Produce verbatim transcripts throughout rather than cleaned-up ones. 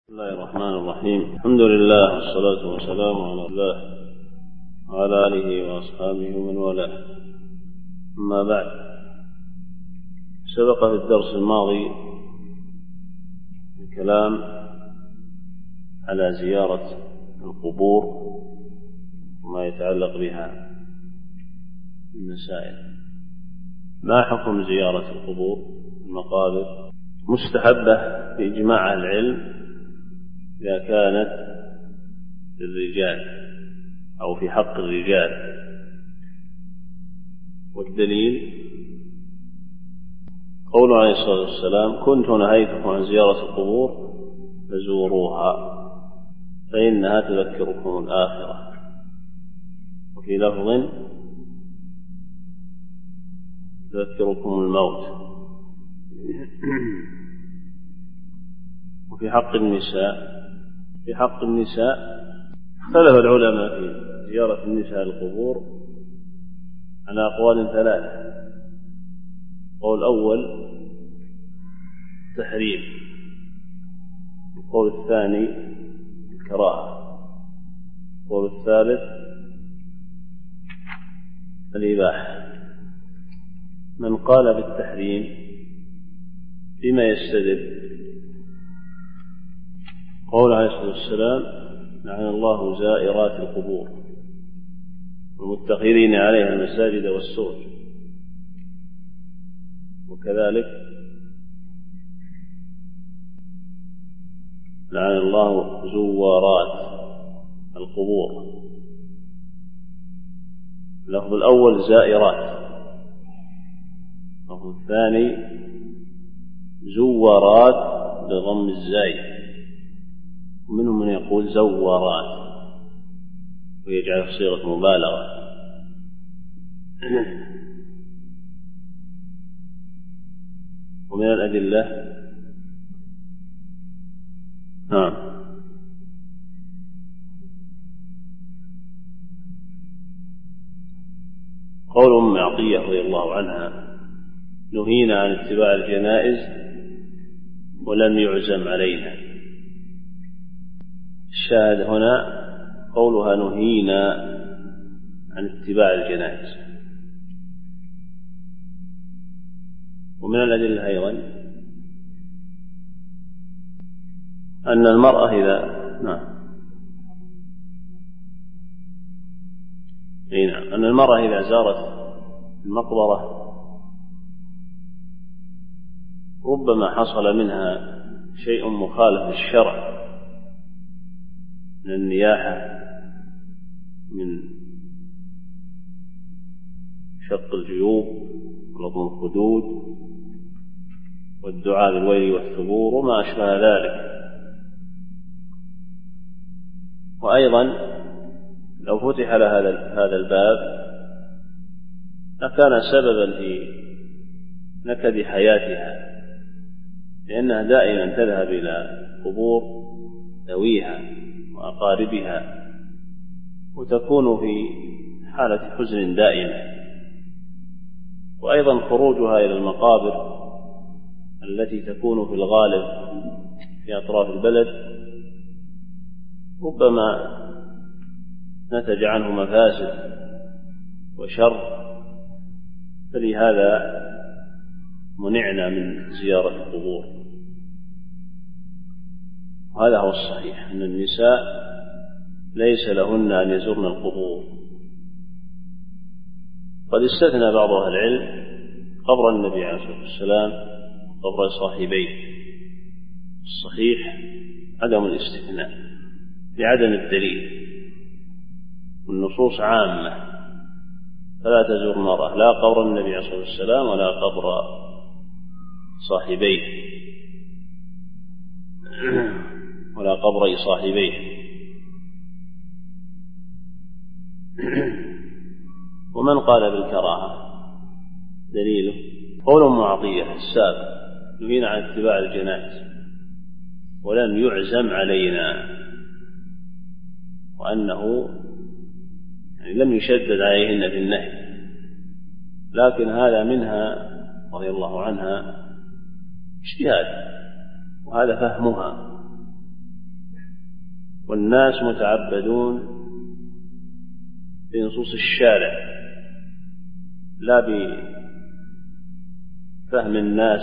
بسم الله الرحمن الرحيم. الحمد لله والصلاة والسلام على الله وعلى آله وأصحابه ومن والاه. أما بعد، سبق في الدرس الماضي الكلام على زيارة القبور وما يتعلق بها المسائل. ما حكم زيارة القبور المقابر؟ مستحبة بإجماع العلم إذا كانت للرجال أو في حق الرجال، والدليل قوله عليه الصلاة والسلام: كنت نهيتكم عن زيارة القبور فزوروها فإنها تذكركم الآخرة. وفي لفظ: تذكركم الموت. وفي حق النساء في حق النساء اختلف العلماء في زيارة النساء القبور على أقوال ثلاثة. القول الأول تحريم، القول الثاني الكراهة، القول الثالث الإباحة. من قال بالتحريم بما يستدل؟ قول عليه الصلاة والسلام: لعن الله زائرات القبور والمتخذين عليها المساجد والسور. وكذلك لعن الله زوارات القبور. اللفظ الأول زائرات، اللفظ الثاني زوارات بضم الزاي، ومنهم من يقول زورات ويجعل صيغة مبالغة. ومن الأدلة نعم قول أم عطية رضي الله عنها: نهينا عن اتباع الجنائز ولم يعزم علينا. الشاهد هنا قولها نهينا عن اتباع الجنائز. ومن الأدلة أيضا أن المرأة إذا نعم نعم أن المرأة إذا زارت المقبرة ربما حصل منها شيء مخالف للشرع من النياحة، من شق الجيوب ولطم الخدود والدعاء بالويل والثبور وما أشبه ذلك. وأيضا لو فتح لها هذا الباب لكان سببا في نكد حياتها، لأنها دائما تذهب إلى قبور ذويها وأقاربها وتكون في حالة حزن دائمة. وأيضا خروجها إلى المقابر التي تكون في الغالب في أطراف البلد ربما نتج عنه مفاسد وشر، فلهذا منعنا من زيارة القبور. وهذا هو الصحيح، أن النساء ليس لهن أن يزورن القبور. قد استثنى بعض أهل العلم قبر النبي عليه الصلاة والسلام قبر صاحبيه. الصحيح عدم الاستثناء لعدم الدليل، والنصوص عامة، فلا تزور المرأة لا قبر النبي عليه الصلاة والسلام ولا قبر صاحبيه ولا قبر صاحبيه. ومن قال بالكراهة دليله قول أم عطية السابق: نهينا عن اتباع الجنائز ولم يعزم علينا، وأنه يعني لم يشدد عليهن في النهي، لكن هذا منها رضي الله عنها اجتهاد، وهذا فهمها والناس متعبدون بنصوص الشارع لا بفهم الناس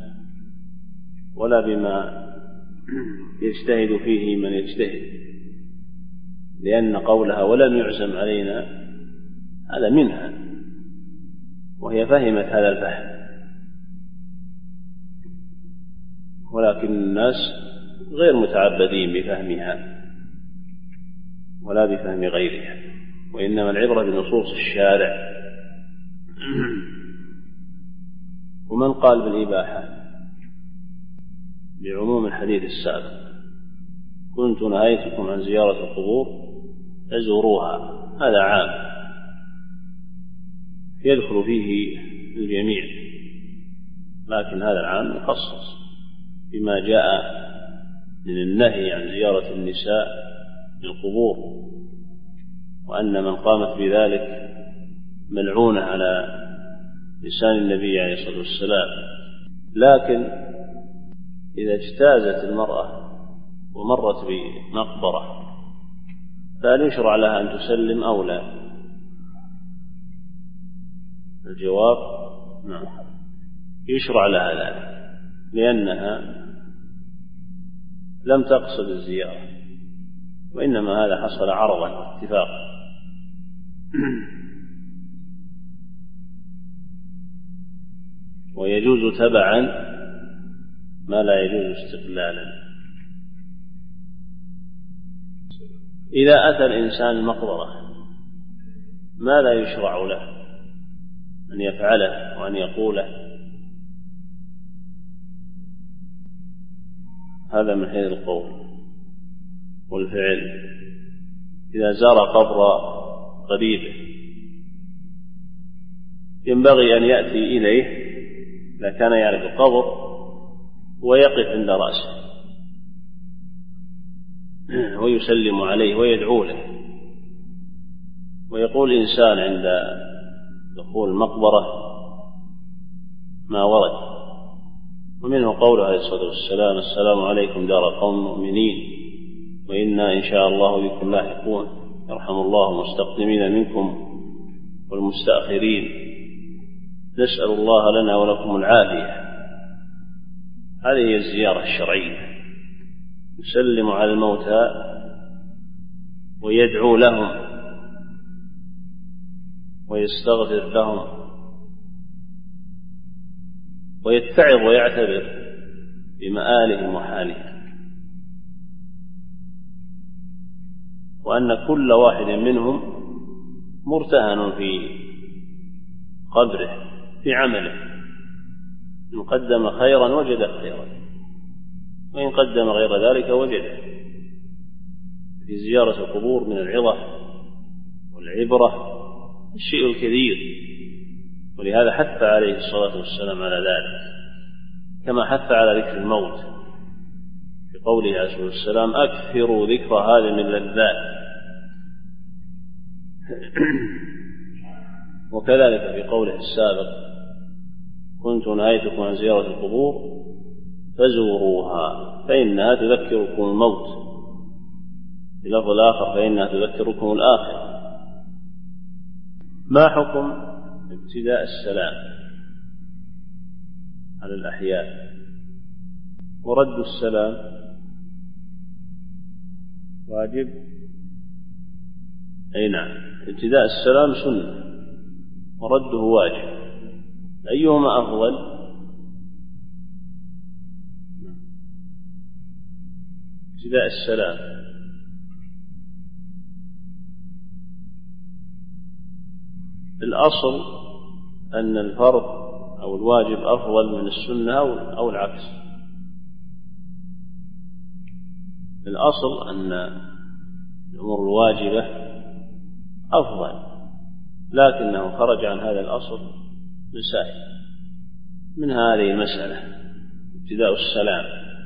ولا بما يجتهد فيه من يجتهد، لأن قولها ولم يعزم علينا هذا منها، وهي فهمت هذا الفهم، ولكن الناس غير متعبدين بفهمها ولا بفهم غيرها، وإنما العبرة بنصوص الشارع. ومن قال بالإباحة لعموم الحديث السابق كنت نهيتكم عن زيارة القبور فزوروها، هذا عام يدخل فيه الجميع، لكن هذا العام يخصص بما جاء من النهي عن زيارة النساء للقبور، وأن من قامت بذلك ملعونة على لسان النبي عليه الصلاة والسلام. لكن إذا اجتازت المرأة ومرت بمقبرة فهل يشرع لها أن تسلم أو لا؟ الجواب نعم، يشرع لها ذلك، لأنها لم تقصد الزيارة، وإنما هذا حصل عرضا اتفاقا. ويجوز تبعا ما لا يجوز استقلالا. إذا أتى الإنسان المقبرة ما لا يشرع له أن يفعله وأن يقوله؟ هذا من حيث القول والفعل. إذا زار قبر قريبه ينبغي أن يأتي إليه إذا كان يعرف القبر ويقف عند رأسه ويسلم عليه ويدعو له، ويقول إنسان عند دخول المقبرة ما ورد، ومنه قوله عليه الصلاة والسلام: السلام عليكم دار قوم مؤمنين وإنا إن شاء الله بكم لاحقون، يرحم الله المستقدمين منكم والمستأخرين، نسأل الله لنا ولكم العافية. هذه هي الزيارة الشرعية، يسلم على الموتى ويدعو لهم ويستغفر لهم ويتعظ ويعتبر بمآلهم وحالهم، وأن كل واحد منهم مرتهن في قبره في عمله، إن قدم خيرا وجد خيرا، وإن قدم غير ذلك وجده. في زيارة القبور من العظة والعبرة الشيء الكثير، ولهذا حث عليه الصلاة والسلام على ذلك، كما حث على ذكر الموت في قوله عليه الصلاة والسلام: أكثروا ذكر هذه من اللذات. وكذلك في قوله السابق: كنت نهيتكم عن زيارة القبور فزوروها فإنها تذكركم الموت، في لفظ الآخر: فإنها تذكركم الآخرة. ما حكم ابتداء السلام على الأحياء ورد السلام؟ واجب؟ أي نعم، ابتداء السلام سنة ورده واجب، أيهما أفضل؟ ابتداء السلام. الأصل أن الفرض أو الواجب أفضل من السنة أو العكس. الأصل أن الأمور الواجبة أفضل، لكنه خرج عن هذا الأصل مسائل، من هذه المسألة ابتداء السلام.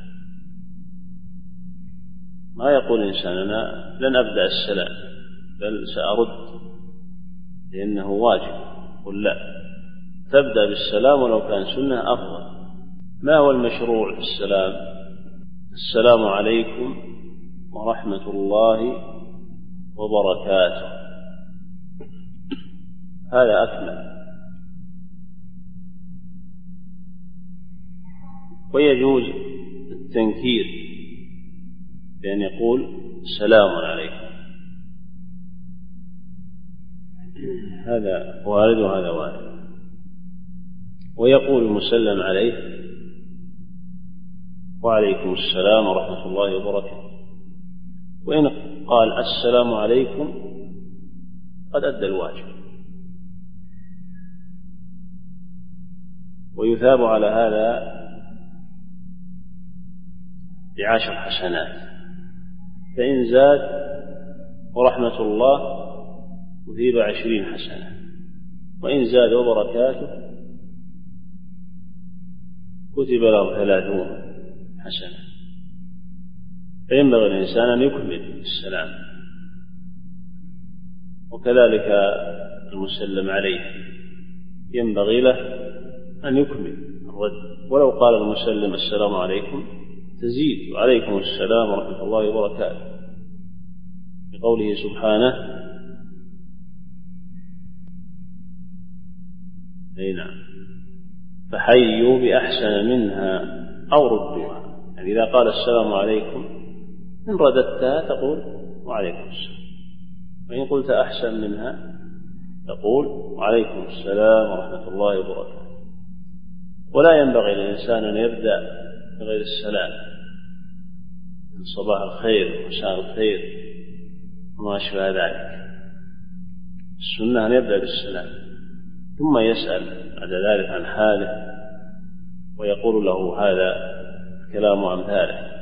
ما يقول إنسان: أنا لن أبدأ السلام بل سأرد لأنه واجب. قل لا، تبدأ بالسلام ولو كان سنة أفضل. ما هو المشروع في السلام؟ السلام عليكم ورحمة الله وبركاته، هذا أكمل. ويجوز التنكير بأن يقول سلام عليكم، هذا وارد وهذا وارد. ويقول المسلم عليه وعليكم السلام ورحمة الله وبركاته. وإن قال السلام عليكم قد أدى الواجب، ويثاب على هذا بعشر حسنات، فإن زاد ورحمة الله أثيب عشرين حسنة، وإن زاد وبركاته كتب له ثلاثون حسنة. فينبغي الإنسان أن يكمل السلام، وكذلك المسلم عليه ينبغي له أن يكمل الرد، ولو قال المسلم السلام عليكم تزيد وعليكم السلام ورحمة الله وبركاته، بقوله سبحانه أي نعم فحيوا بأحسن منها أو ردوها. يعني إذا قال السلام عليكم إن رددتها تقول وعليكم السلام، وإن قلت أحسن منها تقول وعليكم السلام ورحمة الله وبركاته. ولا ينبغي للإنسان أن يبدأ بغير السلام، صباح الخير ومساء الخير وما أشبه ذلك. السنة أن يبدأ بالسلام ثم يسأل بعد ذلك عن حاله ويقول له هذا كلام أمثاله.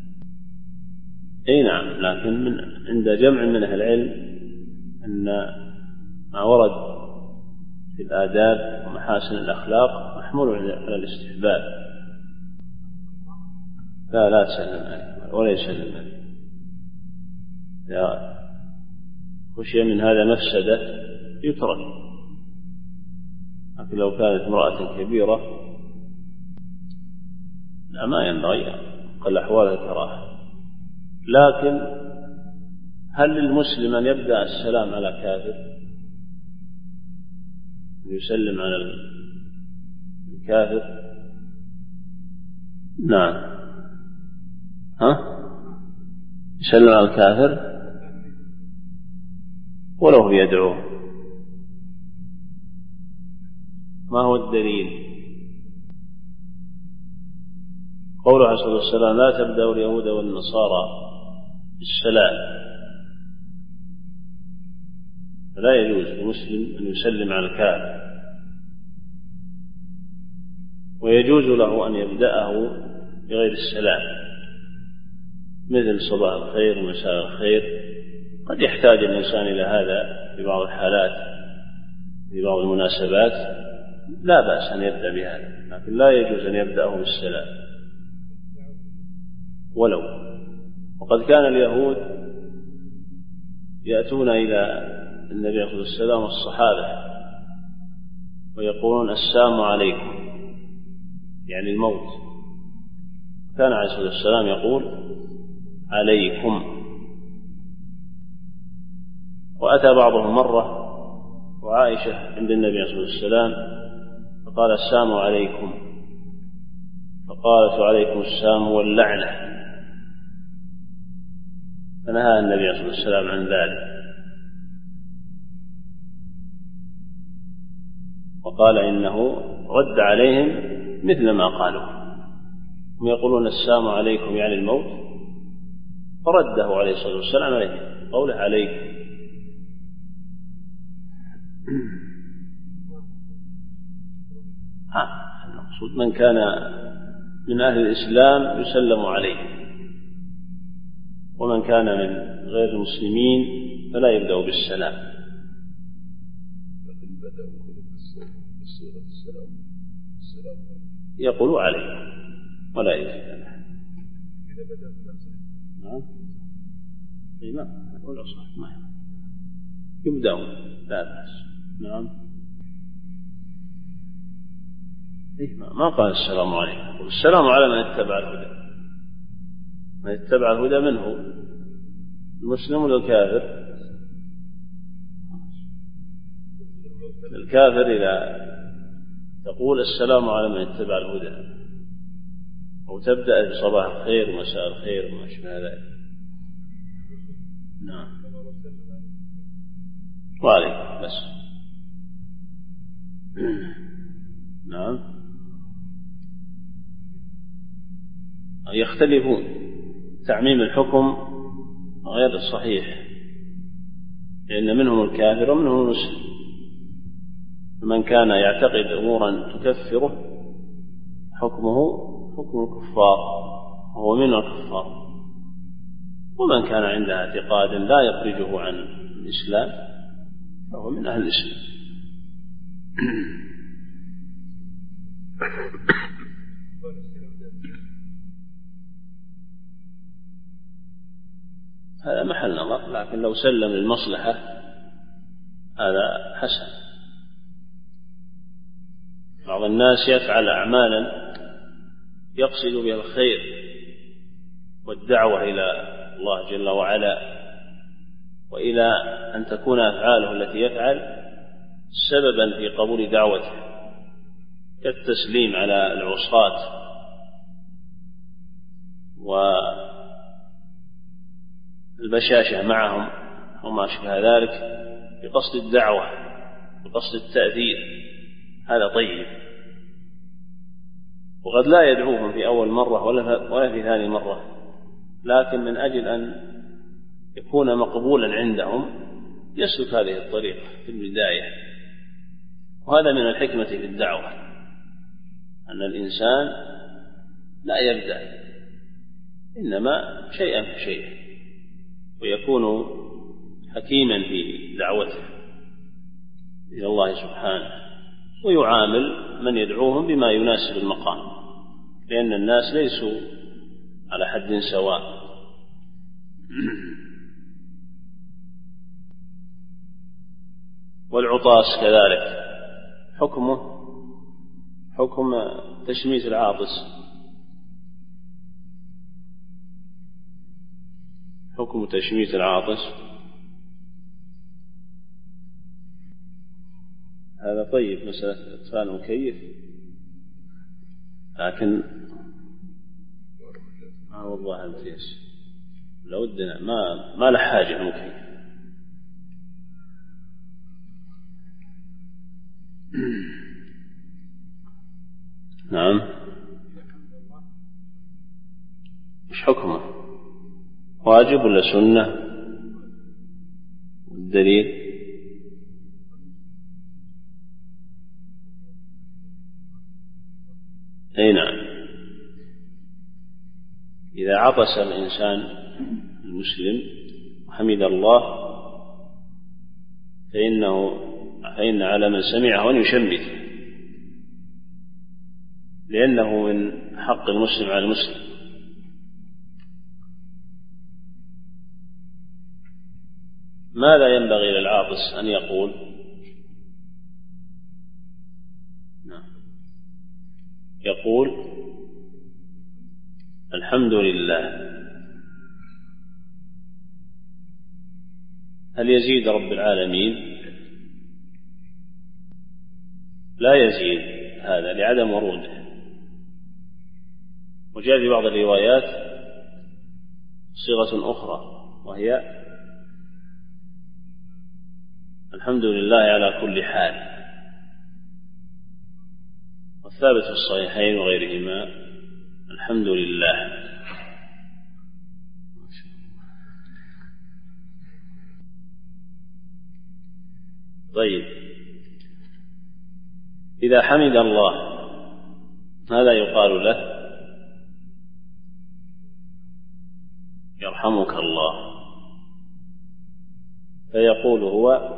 أي نعم، لكن من عند جمع من أهل العلم أن ما ورد في الآداب ومحاسن الأخلاق محمول على الاستحباب. لا لا تسلم عليه ولا يسلم عليه، إذا خشي من هذا مفسدة يترك. لكن لو كانت امرأة كبيرة لا ما ينبغي، قل أحوال الكراهة. لكن هل للمسلم أن يبدأ السلام على كافر، يسلم على الكافر؟ نعم، ها يسلم على الكافر ولو يدعوه. ما هو الدليل؟ قوله عليه الصلاة والسلام لا تبدأوا اليهود والنصارى بالسلام، فلا يجوز للمسلم أن يسلم على الكافر، ويجوز له أن يبدأه بغير السلام، مثل صباح الخير ومساء الخير. قد يحتاج الإنسان إلى هذا في بعض الحالات في بعض المناسبات، لا بأس أن يبدأ بهذا، لكن لا يجوز أن يبدأه بالسلام ولو. وقد كان اليهود يأتون إلى النبي عليه الصلاة والسلام والصحابة ويقولون السلام عليكم، يعني الموت. كان عليه الصلاة والسلام يقول عليكم. وأتى بعضهم مرة وعائشة عند النبي عليه الصلاة والسلام فقال السلام عليكم، فقالت عليكم السلام واللعنة، فنهى النبي عليه الصلاة والسلام عن ذلك وقال إنه رد عليهم مثل ما قالوا. هم يقولون السلام عليكم يعني الموت، فرده عليه الصلاة والسلام عليهم قوله عليكم. ها المقصود من كان من أهل الإسلام يسلم عليه، ومن كان من غير المسلمين فلا يبدأ بالسلام. يقول عليه ولا يزيد له. نعم اي نعم ولا صح ما يبدأون لا بأس. نعم إيه ما قال السلام عليكم، السلام على من اتبع الهدى، من اتبع الهدى منه المسلم ولا الكافر؟ الكافر إذا تقول السلام على من اتبع الهدى، أو تبدأ بصباح الخير ومساء الخير وما شابه ذلك. نعم. وعليكم بس. نعم. يختلفون. تعميم الحكم غير الصحيح، لأن منهم الكافر ومنهم المسلم. من كان يعتقد أمورا تكفره حكمه حكم الكفار، وهو من الكفار. ومن كان عنده اعتقاد لا يخرجه عن الإسلام فهو من أهل الإسلام. هذا محل نظر، لكن لو سلم للمصلحة هذا حسن. بعض الناس يفعل أعمالا يقصد بها الخير والدعوة إلى الله جل وعلا، وإلى أن تكون أفعاله التي يفعل سببا في قبول دعوته، كالتسليم على العصاة والبشاشة معهم وما شبه ذلك بقصد الدعوة بقصد التأثير. هذا طيب، وقد لا يدعوهم في أول مرة ولا في ثاني مرة، لكن من أجل أن يكون مقبولا عندهم يسلك هذه الطريقة في البداية. وهذا من الحكمة في الدعوة، أن الإنسان لا يبدأ، إنما شيئا فشيئا، ويكون حكيما في دعوته إلى الله سبحانه، ويعامل من يدعوهم بما يناسب المقام، لأن الناس ليسوا على حد سواء. والعطاس كذلك حكمه حكم تشميت العاطس، حكم تشميت العاطس. هذا طيب، مسألة إطفاء المكيف، لكن ما هو والله الجيش لو ودنا ما ما له حاجة المكيف. نعم. مش حكمه واجب ولا سنة؟ الدليل أي نعم. إذا عطس الإنسان المسلم وحمد الله فإنه فإن على من سمعه أن يشمت، لأنه من حق المسلم على المسلم. ماذا ينبغي للعاطس أن يقول؟ نعم. يقول الحمد لله. هل يزيد رب العالمين؟ لا يزيد، هذا لعدم وروده. وجاء في بعض الروايات صيغة أخرى وهي الحمد لله على كل حال. والثابت في الصحيحين وغيرهما الحمد لله. طيب، إذا حمد الله ماذا يقال له؟ يرحمك الله. فيقول هو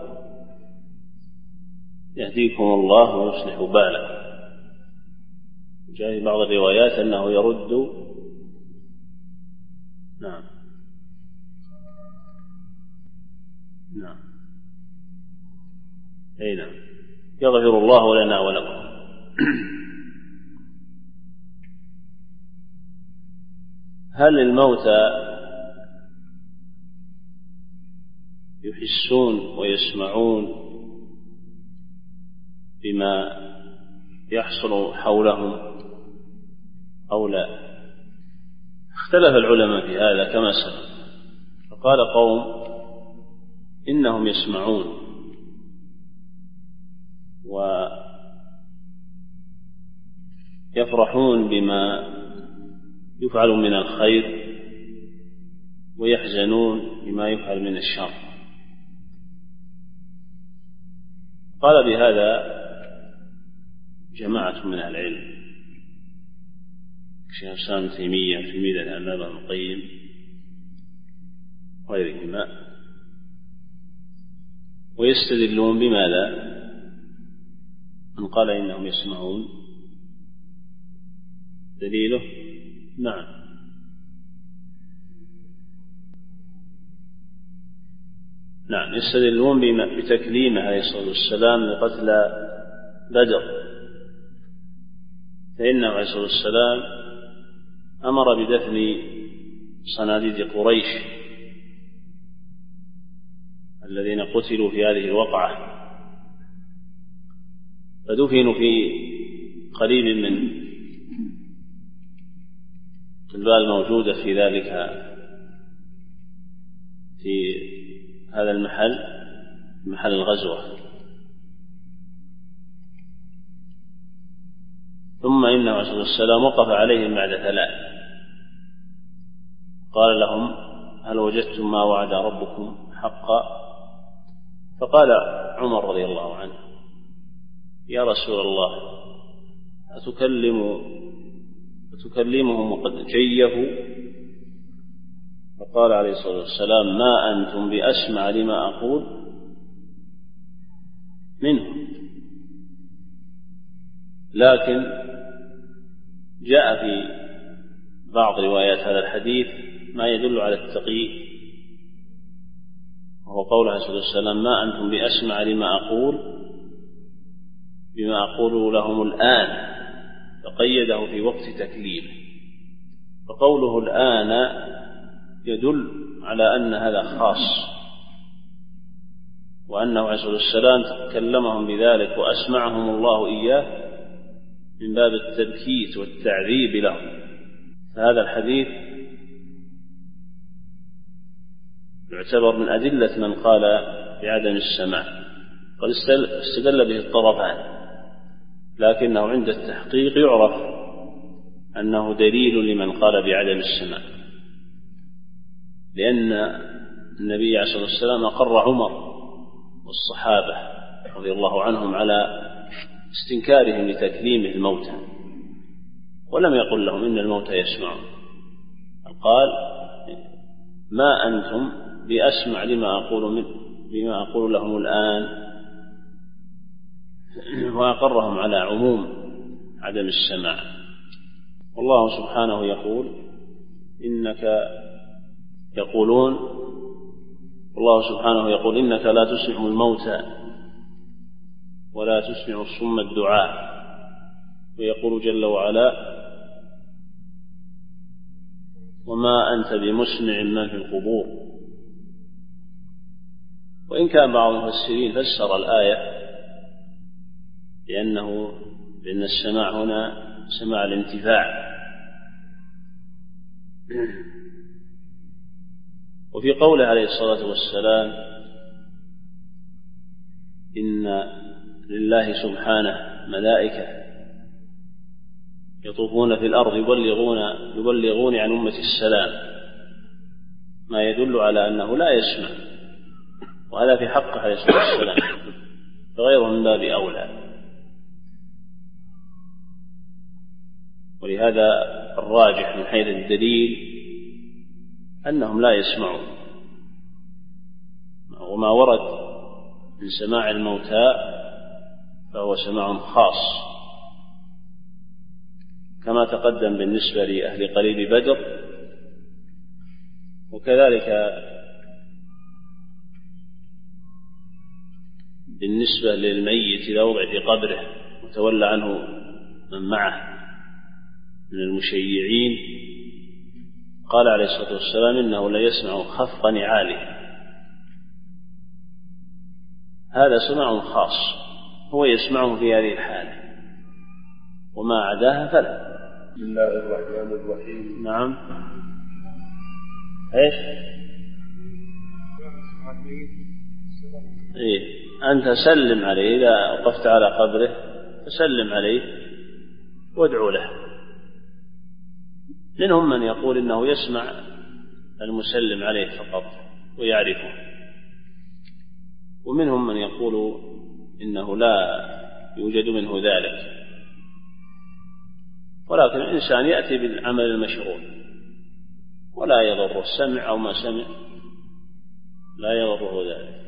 يهديكم الله ويصلح بالكم. جاء في بعض الروايات أنه يرد نعم نعم أي نعم يغفر الله لنا ولكم. هل الموتى يحسون ويسمعون بما يحصل حولهم أو لا. اختلف العلماء في هذا كما سبق، فقال قوم إنهم يسمعون ويفرحون بما يفعل من الخير ويحزنون بما يفعل من الشر. قال بهذا جماعة من أهل العلم كشيخ الإسلام ابن تيمية وتلميذ العلامة ابن القيم وغيرهما، ويستدلون بماذا؟ من قال إنهم يسمعون دليله نعم نعم يستدلون بتكليمه عليه الصلاة والسلام لقتل بدر، فإنه عليه الصلاة والسلام أمر بدفن صناديد قريش الذين قتلوا في هذه الوقعة، فدفنوا في قريب من التلال الموجودة في ذلك في هذا المحل محل الغزوة. ثم إنه عليه الصلاة والسلام وقف عليهم بعد ثلاث قال لهم هل وجدتم ما وعد ربكم حقا؟ فقال عمر رضي الله عنه يا رسول الله أتكلم أتكلمهم وقد جيفوا؟ فقال عليه الصلاة والسلام ما أنتم بأسمع لما أقول منهم، لكن جاء في بعض روايات هذا الحديث ما يدل على التقييد، وهو قول عليه الصلاة والسلام ما أنتم بأسمع لما أقول بما أقول لهم الآن، فقيده في وقت تكليمه، فقوله الآن يدل على أن هذا خاص، وأنه عليه الصلاة والسلام كلمهم بذلك وأسمعهم الله إياه من باب التبكيت والتعذيب لهم. فهذا الحديث يعتبر من أدلة من قال بعدم السماع، قد استدل به الطرفان، لكنه عند التحقيق يعرف أنه دليل لمن قال بعدم السماع، لأن النبي عليه الصلاة والسلام أقر عمر والصحابة رضي الله عنهم على استنكارهم لتكليم الموتى، ولم يقل لهم إن الموتى يسمعون، قال ما أنتم بأسمع لما أقول من بما أقول لهم الآن، وأقرهم على عموم عدم السماع. والله سبحانه يقول إنك يقولون والله سبحانه يقول إنك لا تسمع الموتى ولا تسمع الصم الدعاء، ويقول جل وعلا وما أنت بمسمع من في القبور. وإن كان بعض المفسرين فسر الآية لأنه لأن السماع هنا سماع الانتفاع. وفي قوله عليه الصلاة والسلام إن لله سبحانه ملائكة يطوفون في الأرض يبلغون يبلغون عن أمة السلام، ما يدل على أنه لا يسمع، وهذا في حقه عليه الصلاة والسلام، فغيره من باب أولى. ولهذا الراجح من حيث الدليل أنهم لا يسمعون، وما ورد من سماع الموتى فهو سماع خاص كما تقدم بالنسبة لأهل قليب بدر، وكذلك بالنسبة للميت إذا وضع في قبره وتولى عنه من معه من المشيعين، قال عليه الصلاة والسلام إنه لا يسمع خفق نعاله، هذا سماع خاص هو يسمعه في هذه الحالة، وما عداها فلا. بسم الله الرحمن الرحيم. نعم. ايش؟ إيه؟ أنت سلم عليه إذا وقفت على قبره، فسلم عليه وادعو له. منهم من يقول إنه يسمع المسلم عليه فقط ويعرفه، ومنهم من يقول إنه لا يوجد منه ذلك، ولكن الإنسان يأتي بالعمل المشروع ولا يضر السمع أو ما سمع، لا يضره ذلك.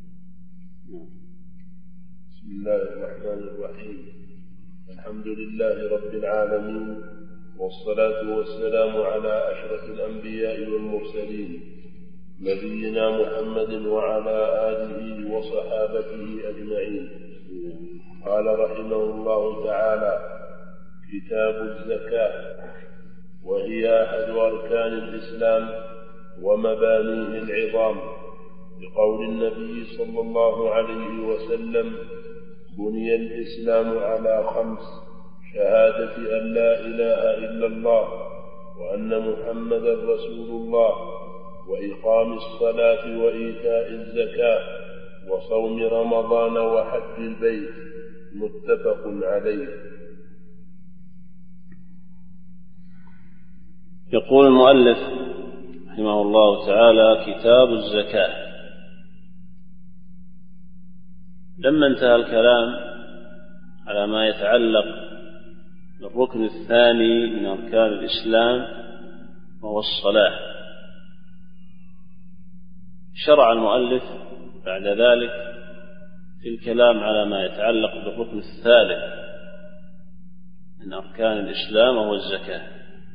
بسم الله الرحمن الرحيم. الحمد لله رب العالمين، والصلاة والسلام على أشرف الأنبياء والمرسلين، نبينا محمد وعلى آله وصحابته أجمعين. قال رحمه الله تعالى: كتاب الزكاة، وهي أحد أركان الإسلام ومبانيه العظام، بقول النبي صلى الله عليه وسلم: بني الإسلام على خمس: شهادة أن لا إله إلا الله وأن محمدا رسول الله، وإقام الصلاة وإيتاء الزكاة وصوم رمضان وحج البيت. متفق عليه. يقول المؤلف رحمه الله تعالى: كتاب الزكاة. لما انتهى الكلام على ما يتعلق بالركن الثاني من أركان الإسلام وهو الصلاة، شرع المؤلف بعد ذلك في الكلام على ما يتعلق بالركن الثالث من أركان الإسلام وهو الزكاة.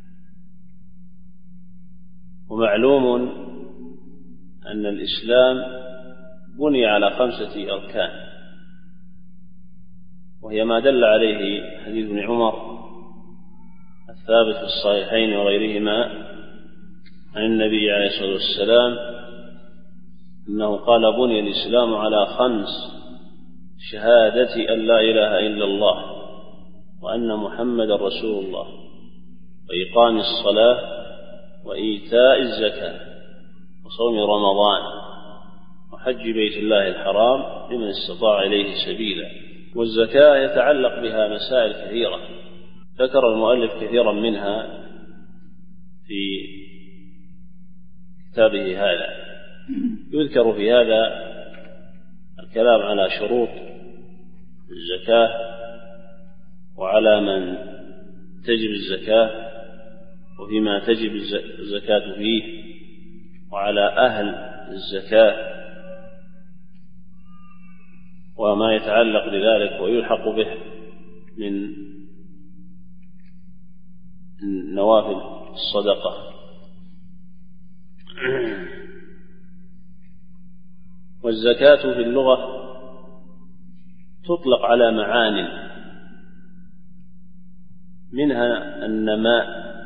ومعلوم أن الإسلام بني على خمسة أركان، وهي ما دل عليه حديث ابن عمر الثابت في الصحيحين وغيرهما عن النبي عليه الصلاة والسلام أنه قال: بني الإسلام على خمس: شهادة أن لا إله إلا الله وأن محمد رسول الله، وإقام الصلاة وإيتاء الزكاة وصوم رمضان وحج بيت الله الحرام لمن استطاع إليه سبيلا. والزكاة يتعلق بها مسائل كثيرة ذكر المؤلف كثيرا منها في كتابه هذا. يذكر في هذا الكلام على شروط الزكاة وعلى من تجب الزكاة وفيما تجب الزكاة فيه وعلى أهل الزكاة وما يتعلق بذلك ويلحق به من نوافل الصدقة. والزكاة في اللغة تطلق على معان، منها النماء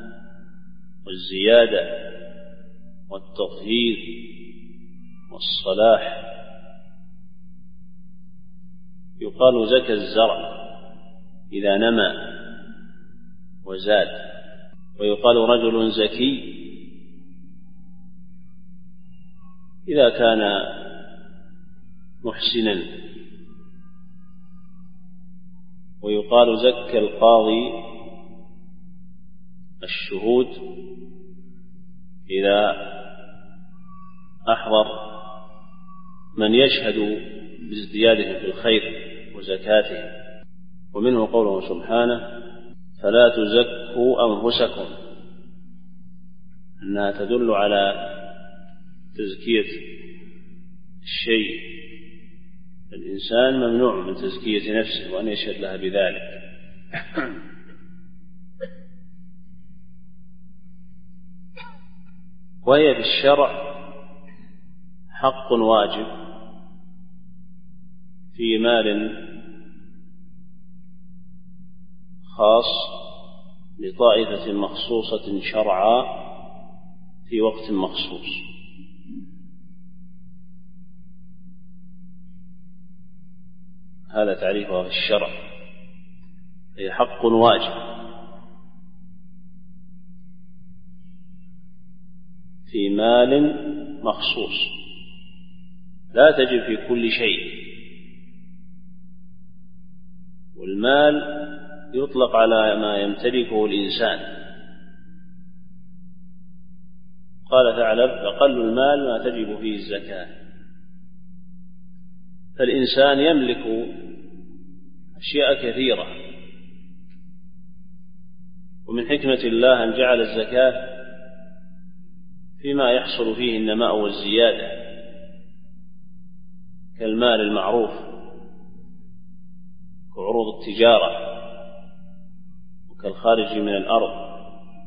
والزيادة والتطهير والصلاح. يقال زكى الزرع إذا نمى وزاد، ويقال رجل زكي إذا كان محسنا، ويقال زكى القاضي الشهود إذا أحضر من يشهد بازدياده في الخير وزكاته. ومنه قوله سبحانه: فلا تزكوا أنفسكم، أنها تدل على تزكية الشيء. الإنسان ممنوع من تزكية نفسه وأن يشهد لها بذلك. وهي في الشرع حق واجب في مال خاص لطائفة مخصوصة شرعا في وقت مخصوص. هذا تعريفها في الشرع، هي حق واجب في مال مخصوص، لا تجب في كل شيء. والمال يطلق على ما يمتلكه الإنسان. قال تعالى: أقل المال ما تجب فيه الزكاة. فالإنسان يملك أشياء كثيرة، ومن حكمة الله أن جعل الزكاة فيما يحصل فيه النماء والزيادة، كالمال المعروف كعروض التجارة، وكالخارج من الأرض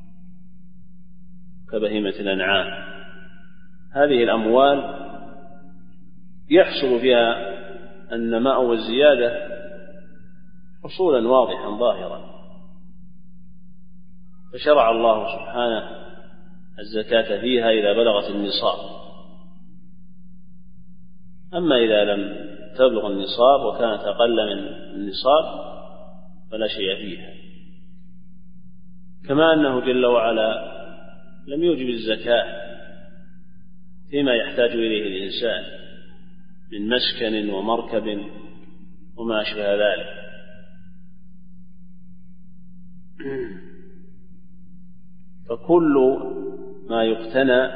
كبهيمة الأنعام. هذه الأموال يحصل فيها النماء والزيادة حصولا واضحا ظاهرا، فشرع الله سبحانه الزكاة فيها إذا بلغت النصاب. أما إذا لم تبلغ النصاب وكانت أقل من النصاب فلا شيء فيها. كما أنه جل وعلا لم يوجب الزكاة فيما يحتاج إليه الإنسان من مسكن ومركب وما أشبه ذلك. فكل ما يقتنى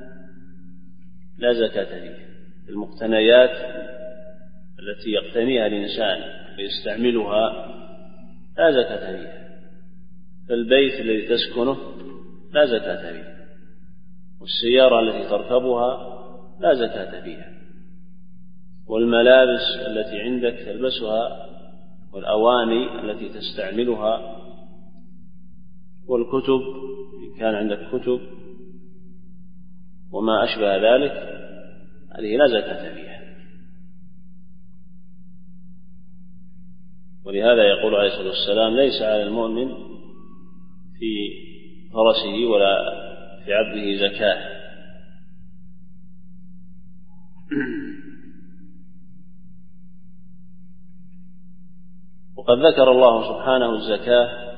لا زكاة فيه. المقتنيات التي يقتنيها الإنسان ويستعملها لا زكاة فيها. فالبيت الذي تسكنه لا زكاة فيه، والسيارة التي تركبها لا زكاة فيها، والملابس التي عندك تلبسها، والأواني التي تستعملها، والكتب إن كان عندك كتب وما أشبه ذلك، هذه لا زكاة فيها. ولهذا يقول عليه الصلاة والسلام: ليس على المؤمن في فرسه ولا في عبده زكاة. وقد ذكر الله سبحانه الزكاة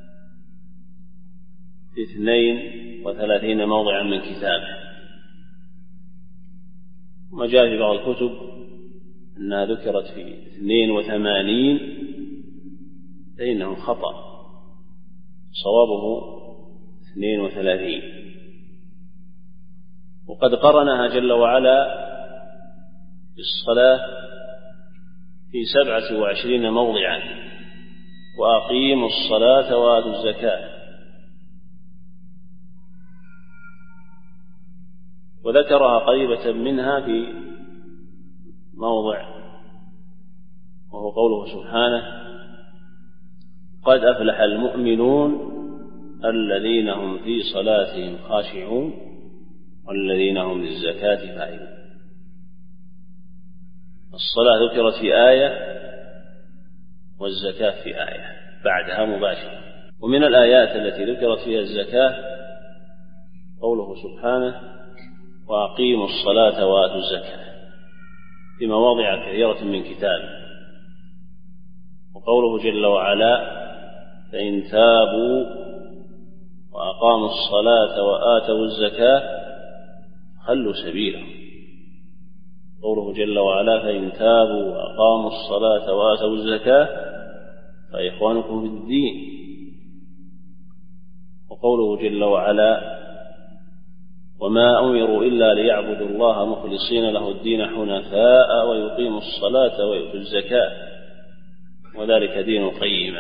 في اثنين وثلاثين موضعا من كتابه، وما جاء في بعض الكتب أنها ذكرت في اثنين وثمانين، فإنه خطأ، صوابه اثنين وثلاثين. وقد قرنها جل وعلا بالصلاة في سبعة وعشرين موضعا: وأقيموا الصلاة وآتوا الزكاة. وذكرها قريبة منها في موضع، وهو قوله سبحانه: قد أفلح المؤمنون الذين هم في صلاتهم خاشعون والذين هم للزكاة فاعلون. الصلاة ذكرت في آية، والزكاة في آية بعدها مباشرة. ومن الآيات التي ذكرت فيها الزكاة قوله سبحانه: وأقيموا الصلاة وآتوا الزكاة، في مواضع كثيرة من كتابه. وقوله جل وعلا: فإن تابوا وأقاموا الصلاة وآتوا الزكاة خلوا سبيلهم. قوله جل وعلا: فإن تابوا وأقاموا الصلاة وآتوا الزكاة فإخوانكم في الدين. وقوله جل وعلا: وما أمروا إلا ليعبدوا الله مخلصين له الدين حنفاء ويقيموا الصلاة ويؤتوا الزكاة وذلك دين القيمة.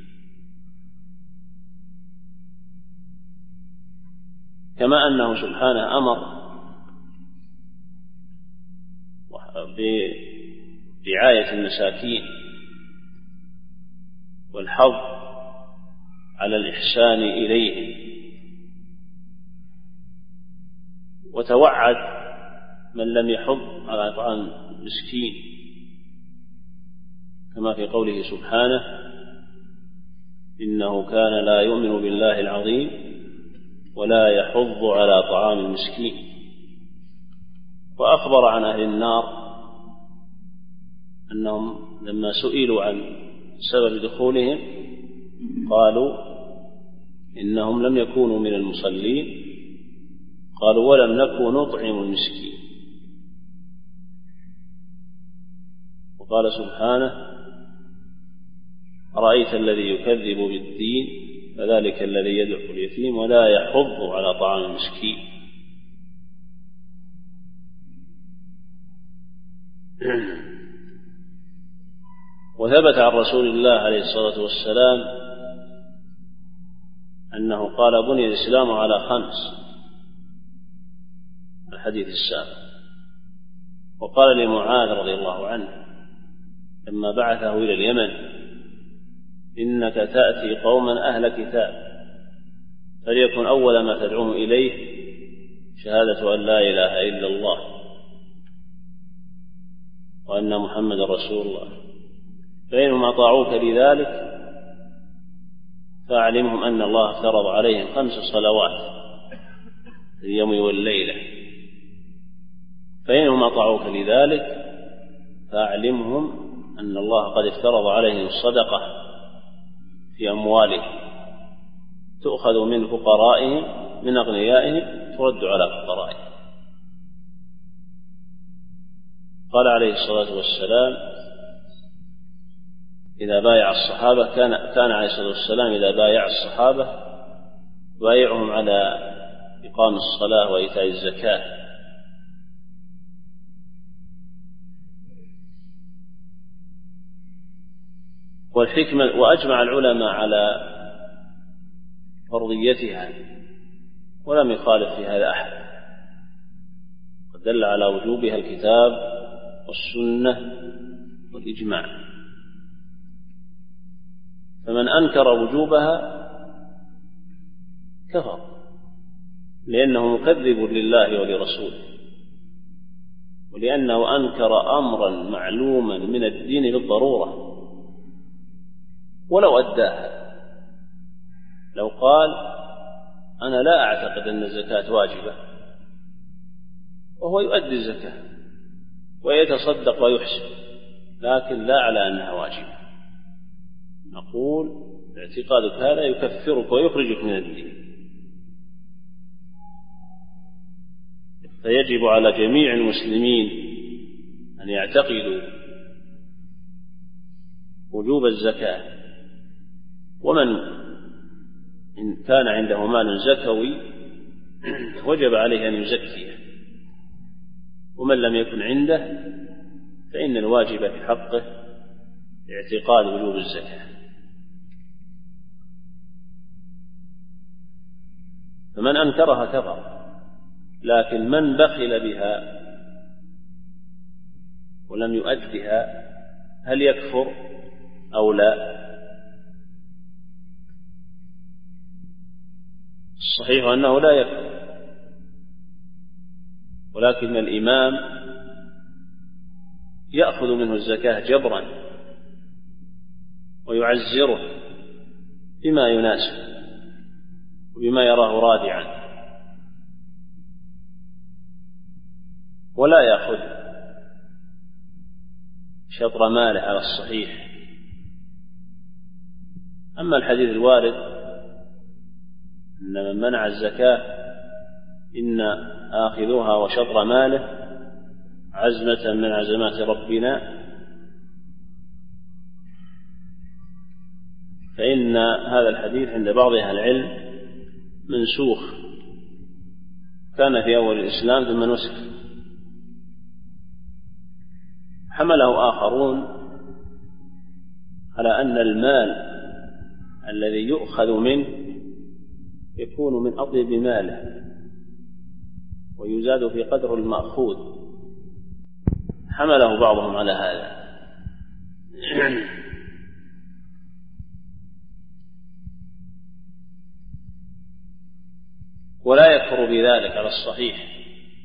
كما أنه سبحانه أمر برعاية المساكين والحظ على الإحسان إليهم، وتوعد من لم يحض على طعام المسكين، كما في قوله سبحانه: إنه كان لا يؤمن بالله العظيم ولا يحض على طعام المسكين. وأخبر عن أهل النار أنهم لما سئلوا عن سبب دخولهم قالوا إنهم لم يكونوا من المصلين، قالوا ولم نكن نطعم المسكين. وقال سبحانه أرأيت الذي يكذب بالدين فذلك الذي يدعو اليتيم ولا يحض على طعام المسكين. وثبت عن رسول الله عليه الصلاة والسلام أنه قال بني الإسلام على خمس، الحديث السابق. وقال لمعاذ رضي الله عنه لما بعثه إلى اليمن إنك تأتي قوما أهل كتاب فليكن أول ما تدعوهم إليه شهادة أن لا إله إلا الله وأن محمد رسول الله، فإنهم أطاعوك لذلك فأعلمهم أن الله افترض عليهم خمس صلوات في اليوم والليلة، فإنهم أطاعوك لذلك فأعلمهم أن الله قد افترض عليهم الصدقة في أموالهم تؤخذ من فقرائهم من أغنيائهم ترد على فقرائهم. قال عليه الصلاة والسلام إذا بايع الصحابة كان كان عليه الصلاة والسلام إذا بايع الصحابة بايعهم على إقام الصلاة وإيتاء الزكاة. والحكمة وأجمع العلماء على فرضيتها ولم يخالف في هذا أحد، قد دل على وجوبها الكتاب والسنة والإجماع. فمن أنكر وجوبها كفر لأنه مكذب لله ولرسوله، ولأنه أنكر أمرا معلوما من الدين بالضرورة ولو أداها. لو قال أنا لا أعتقد أن الزكاة واجبة وهو يؤدي الزكاة ويتصدق ويحسن لكن لا على أنها واجبة، نقول اعتقادك هذا يكفرك ويخرجك من الدين. فيجب على جميع المسلمين أن يعتقدوا وجوب الزكاة، ومن إن كان عنده مال زكوي وجب عليه أن يزكيه، ومن لم يكن عنده فإن الواجب في حقه اعتقاد وجوب الزكاة. فمن أنكرها كفر، لكن من بخل بها ولم يؤدها هل يكفر أو لا؟ الصحيح أنه لا يكفر، ولكن الإمام يأخذ منه الزكاة جبرا ويعزره بما يناسب وبما يراه رادعا، ولا يأخذ شطر ماله على الصحيح. أما الحديث الوارد إن من منع الزكاة إن آخذوها وشطر ماله عزمة من عزمات ربنا، فإن هذا الحديث عند بعض أهل العلم منسوخ، كان في أول الإسلام ثم نسخ. حمله آخرون على أن المال الذي يؤخذ منه يكون من أطيب ماله ويزاد في قدر المأخوذ، حمله بعضهم على هذا. ولا يكفر بذلك على الصحيح،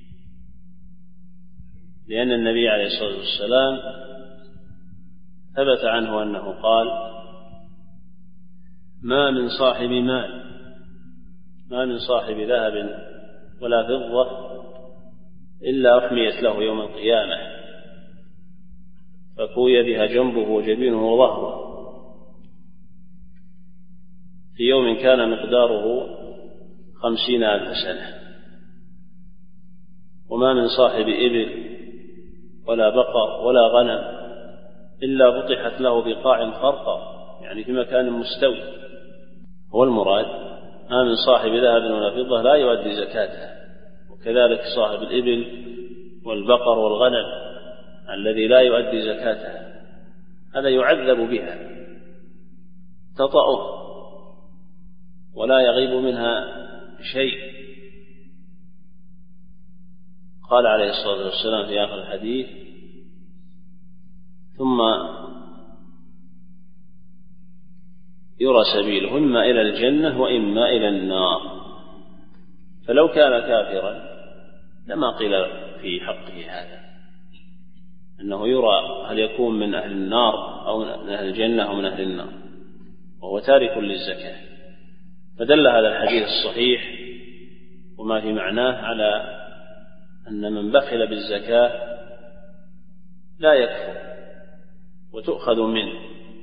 لأن النبي عليه الصلاة والسلام ثبت عنه أنه قال ما من صاحب مال ما من صاحب ذهب ولا فضة إلا أحميت له يوم القيامة فكوي بها جنبه وجبينه وظهره في يوم كان مقداره خمسين ألف سنة. وما من صاحب إبل ولا بقر ولا غنم إلا بطحت له بقاع خرقة، يعني في مكان مستوي. هو المراد ما من صاحب ذهب ولا فضة لا يؤدي زكاتها، وكذلك صاحب الإبل والبقر والغنم الذي لا يؤدي زكاتها هذا يعذب بها، تطأه ولا يغيب منها شيء. قال عليه الصلاة والسلام في آخر الحديث: ثم يرى سبيله إما إلى الجنة وإما إلى النار. فلو كان كافرا لما قيل في حقه هذا، أنه يرى هل يكون من أهل النار أو من أهل الجنة أو من أهل النار، وهو تارك للزكاة. فدل هذا الحديث الصحيح وما في معناه على أن من بخل بالزكاة لا يكفر وتؤخذ منه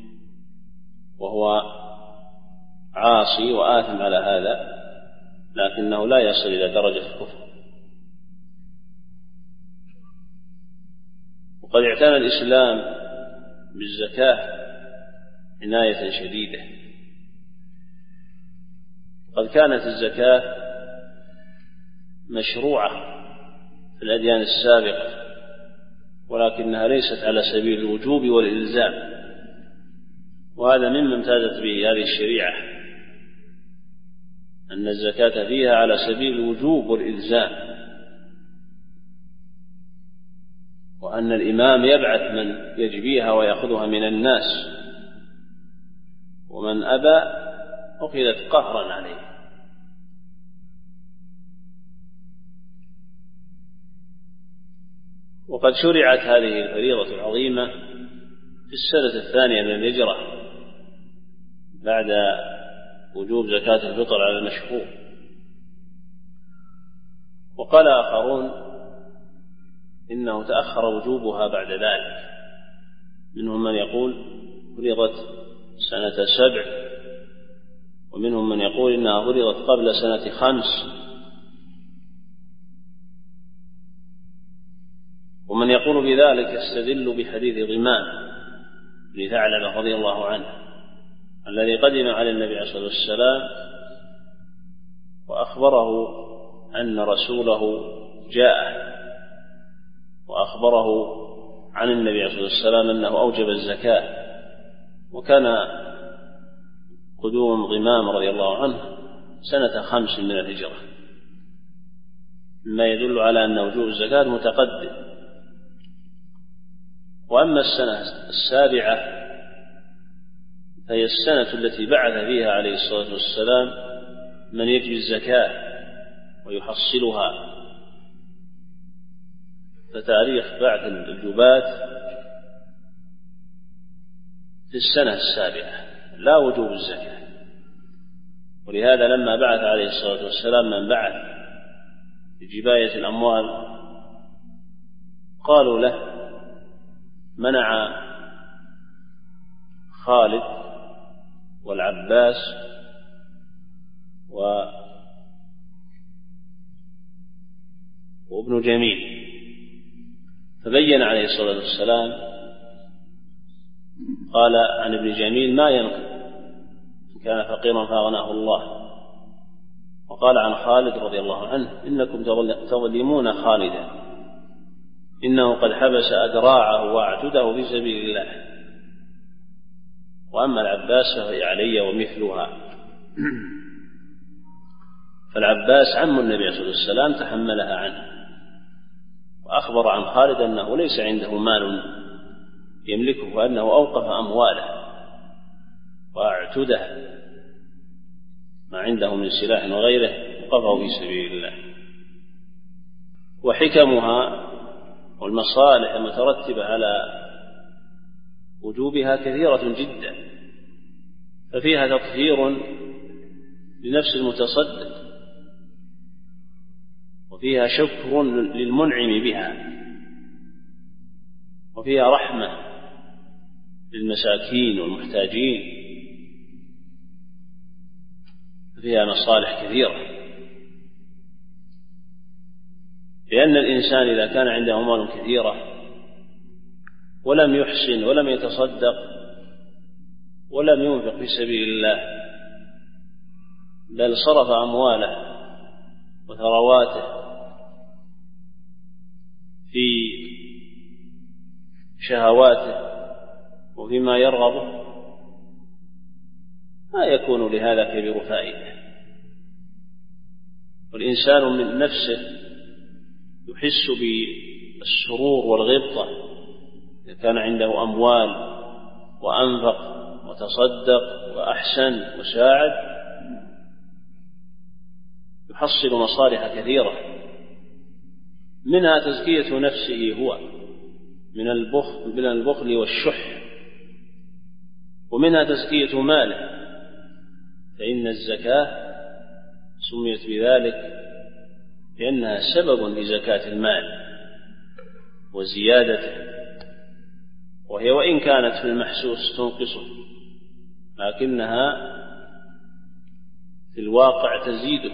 وهو عاصي وآثم على هذا، لكنه لا يصل إلى درجة الكفر. وقد اعتنى الإسلام بالزكاة عناية شديدة، وقد كانت الزكاة مشروعة في الأديان السابقة، ولكنها ليست على سبيل الوجوب والإلزام، وهذا مما امتازت به هذه الشريعة، أن الزكاة فيها على سبيل الوجوب والإلزام، وأن الإمام يبعث من يجبيها ويأخذها من الناس، ومن أبى أخذت قهرا عليه. وقد شرعت هذه الفريضة العظيمة في السنة الثانية من الهجرة بعد وجوب زكاة الفطر على المشهور. وقال آخرون إنه تأخر وجوبها بعد ذلك، منهم من يقول فرضت سنة سبع، ومنهم من يقول إنها فرضت قبل سنة خمس، ومن يقول بذلك يستدل بحديث غمام بن ثعلبة رضي الله عنه الذي قدم على النبي عليه الصلاة والسلام وأخبره أن رسوله جاء، وأخبره عن النبي عليه الصلاة والسلام أنه أوجب الزكاة. وكان قدوم غمام رضي الله عنه سنة خمس من الهجرة، مما يدل على أن وجوب الزكاة متقدم. وأما السنة السابعة فهي السنة التي بعث فيها عليه الصلاة والسلام من يجبي الزكاة ويحصلها، فتاريخ بعث الجباة في السنة السابعة لا وجوب الزكاة. ولهذا لما بعث عليه الصلاة والسلام من بعث لجباية الأموال قالوا له: منع خالد والعباس و وابن جميل. فبين عليه الصلاة والسلام قال عن ابن جميل: ما ينقل، كان فقيرا فأغناه الله. وقال عن خالد رضي الله عنه: إنكم تظلمون خالدا، إنه قد حبس أدراعه وأعتده في سبيل الله، وأما العباس فهي علي ومثلها. فالعباس عم النبي صلى الله عليه وسلم تحملها عنه، وأخبر عن خالد أنه ليس عنده مال يملكه، وأنه أوقف أمواله وأعتده ما عنده من سلاح وغيره وقفه في سبيل الله. وحكمها والمصالح المترتبة على وجوبها كثيرة جدا، ففيها تطهير لنفس المتصدق، وفيها شكر للمنعم بها، وفيها رحمة للمساكين والمحتاجين، فيها مصالح كثيرة. لأن الإنسان إذا كان عنده أموال كثيرة ولم يحسن ولم يتصدق ولم ينفق في سبيل الله، بل صرف أمواله وثرواته في شهواته وفيما يرغبه، ما يكون لهذا كبير فائدة. والإنسان من نفسه يحس بالسرور والغبطة إذا كان عنده أموال وأنفق وتصدق وأحسن وساعد، يحصل مصالح كثيرة، منها تزكية نفسه هو من البخل من البخل والشح، ومنها تزكية ماله، فإن الزكاة سميت بذلك لأنها سبب لزكاة المال وزيادته، وهي وإن كانت في المحسوس تنقصه لكنها في الواقع تزيده.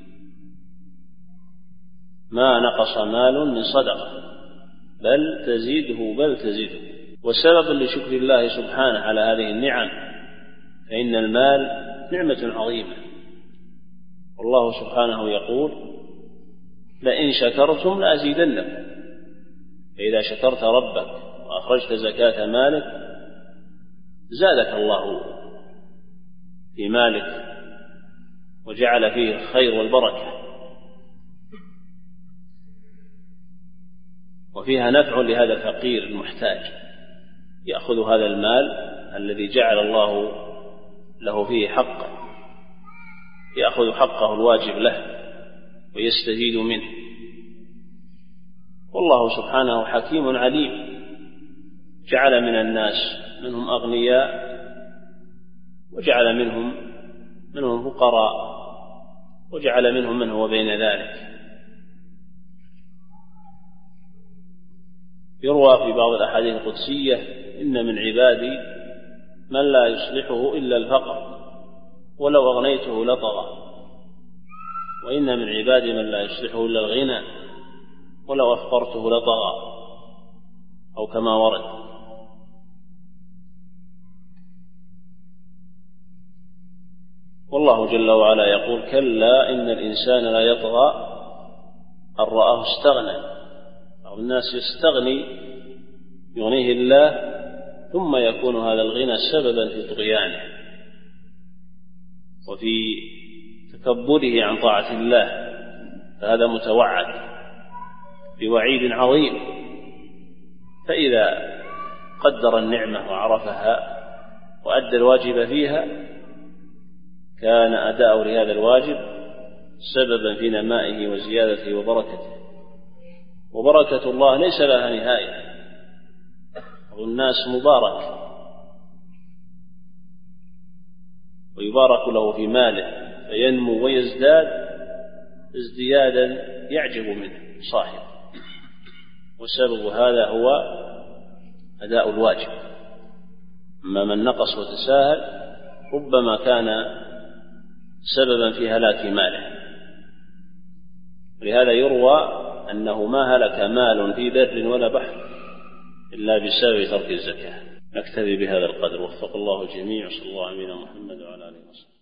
ما نقص مال من صدقة بل تزيده بل تزيده وسبب لشكر الله سبحانه على هذه النعم، فإن المال نعمة عظيمة، والله سبحانه يقول: لئن شكرتم لأزيدنكم. فإذا شكرت ربك وأخرجت زكاة مالك زادك الله في مالك وجعل فيه الخير والبركة، وفيها نفع لهذا الفقير المحتاج، يأخذ هذا المال الذي جعل الله له فيه حقا، يأخذ حقه الواجب له ويستفيد منه. والله سبحانه حكيم عليم، جعل من الناس منهم أغنياء وجعل منهم منهم فقراء وجعل منهم من هو بين ذلك. يروى في بعض الأحاديث القدسية: إن من عبادي من لا يصلحه إلا الفقر ولو أغنيته لطغى، وإن من عبادي من لا يصلحه إلا الغنى ولو أفقرته لطغى، أو كما ورد. والله جل وعلا يقول: كلا إن الإنسان لا يطغى أن رآه استغنى. بعض الناس يستغني يغنيه الله ثم يكون هذا الغنى سببا في طغيانه وفي تكبره عن طاعة الله، فهذا متوعد بوعيد عظيم. فإذا قدر النعمة وعرفها وأدى الواجب فيها كان أداؤه لهذا الواجب سببا في نمائه وزيادته وبركته. وبركة الله ليس لها نهاية، والناس مبارك ويبارك له في ماله فينمو ويزداد ازديادا يعجب منه صاحب، وسبب هذا هو أداء الواجب. أما من نقص وتساهل ربما كان سببا في هلاك ماله. ولهذا يروى أنه ما هلك مال في بر ولا بحر إلا بسبب ترك الزكاة. نكتفي بهذا القدر، وفق الله الجميع، صلى الله على نبينا محمد وعلى آله وصحبه.